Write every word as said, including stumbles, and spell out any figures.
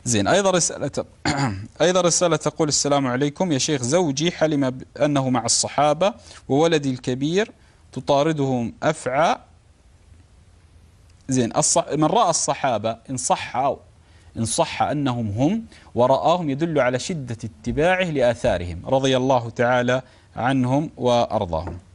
زين. أيضا رسالة أيضا رسالة تقول: السلام عليكم يا شيخ، زوجي حلم أنه مع الصحابة وولدي الكبير تطاردهم أفعى. زين. الص... من رأى الصحابة إن صح إن صح أنهم هم ورآهم يدل على شدة اتباعه لآثارهم رضي الله تعالى عنهم وأرضاهم.